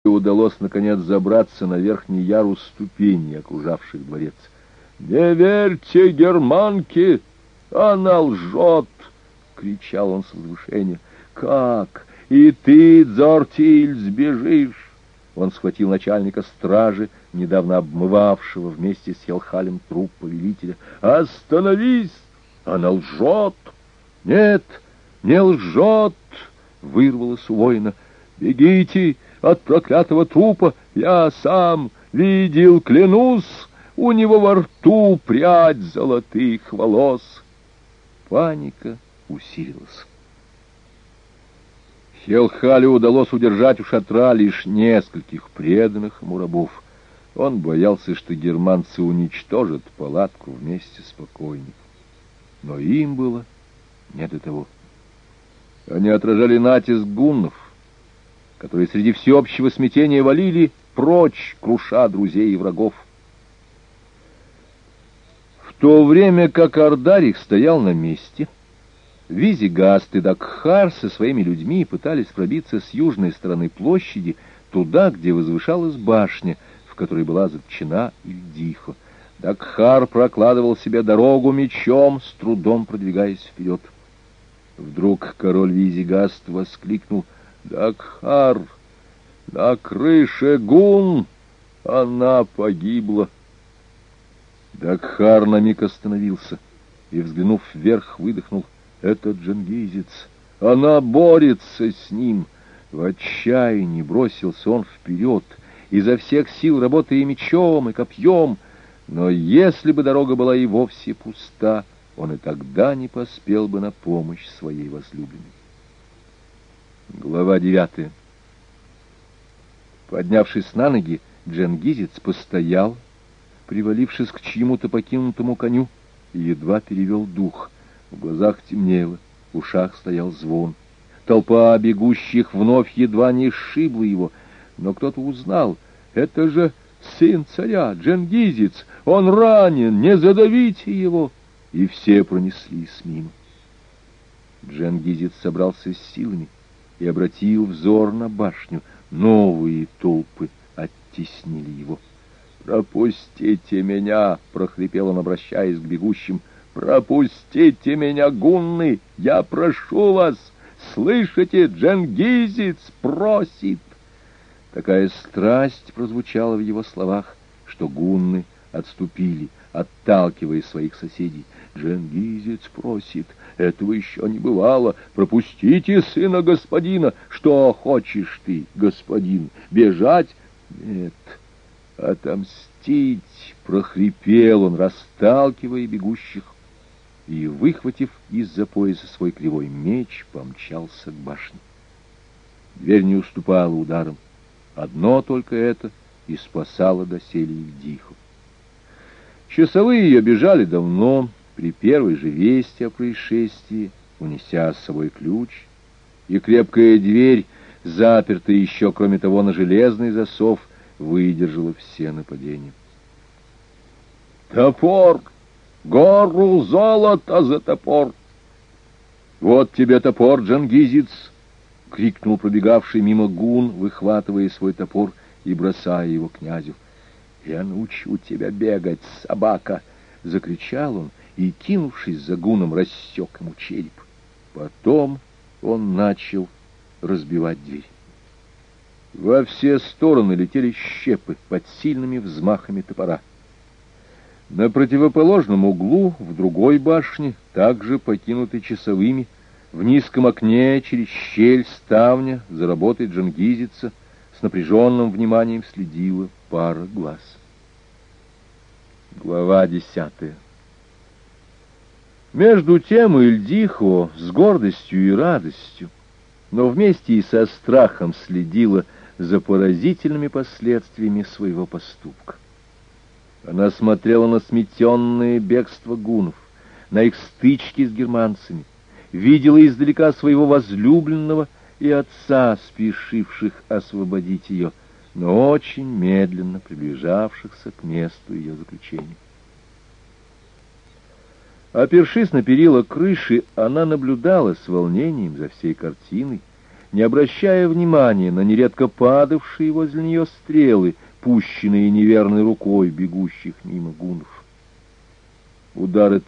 удалось, наконец, забраться на верхний ярус ступеней, окружавших дворец. «Не верьте германке! Она лжет!» — кричал он с возвышения. «Как? И ты, Дзортиль, сбежишь?» Он схватил начальника стражи, недавно обмывавшего вместе с Хелхалем труп повелителя. «Остановись! Она лжет!» «Нет, не лжет!» — вырвалось у воина. «Бегите от проклятого трупа! Я сам видел, клянусь, у него во рту прядь золотых волос!» Паника усилилась. Хелхалю удалось удержать у шатра лишь нескольких преданных ему рабов. Он боялся, что германцы уничтожат палатку вместе с покойником. Но им было не до того. Они отражали натиск гуннов, которые среди всеобщего смятения валили прочь, круша друзей и врагов. В то время как Ардарих стоял на месте, Визигаст и Дакхар со своими людьми пытались пробиться с южной стороны площади, туда, где возвышалась башня, в которой была заточена Ильдихо. Дакхар прокладывал себе дорогу мечом, с трудом продвигаясь вперед. Вдруг король Визигаст воскликнул: «Дакхар, на крыше гун! Она погибла!» Дакхар на миг остановился и, взглянув вверх, выдохнул: «Это джангизец! Она борется с ним!» В отчаянии бросился он вперед, изо всех сил работая и мечом, и копьем. Но если бы дорога была и вовсе пуста, он и тогда не поспел бы на помощь своей возлюбленной. Глава 9. Поднявшись на ноги, джангизец постоял, привалившись к чьему-то покинутому коню, и едва перевел дух. В глазах темнело, в ушах стоял звон. Толпа бегущих вновь едва не сшибла его, но кто-то узнал: это же сын царя, джангизец, он ранен, не задавите его! И все пронеслись мимо. Джангизец собрался с силами и обратил взор на башню. Новые толпы оттеснили его. «Пропустите меня!» — прохрипел он, обращаясь к бегущим. «Пропустите меня, гунны! Я прошу вас! Слышите, джангизец просит!» Такая страсть прозвучала в его словах, что гунны отступили, отталкивая своих соседей. «Джангизец просит! Этого еще не бывало! Пропустите сына господина! Что хочешь ты, господин? Бежать? Нет, отомстить!» — прохрипел он, расталкивая бегущих, и, выхватив из-за пояса свой кривой меч, помчался к башне. Дверь не уступала ударам. Одно только это и спасало доселе Ильдиху. Часовые ее бежали давно, при первой же вести о происшествии, унеся с собой ключ, и крепкая дверь, запертая еще, кроме того, на железный засов, выдержала все нападения. «Топор! Гору золота за топор!» «Вот тебе топор, джангизец!» — крикнул пробегавший мимо гун, выхватывая свой топор и бросая его князю. «Я научу тебя бегать, собака!» — закричал он и, кинувшись за гуном, рассек ему череп. Потом он начал разбивать дверь. Во все стороны летели щепы под сильными взмахами топора. На противоположном углу, в другой башне, также покинутой часовыми, в низком окне через щель ставня за работой джангизица с напряженным вниманием следила пара глаз. Глава 10. Между тем Ильдихо с гордостью и радостью, но вместе и со страхом следила за поразительными последствиями своего поступка. Она смотрела на сметенное бегство гуннов, на их стычки с германцами, видела издалека своего возлюбленного и отца, спешивших освободить ее, но очень медленно приближавшихся к месту ее заключения. Опершись на перила крыши, она наблюдала с волнением за всей картиной, не обращая внимания на нередко падавшие возле нее стрелы, пущенные неверной рукой бегущих мимо гуннов. Удары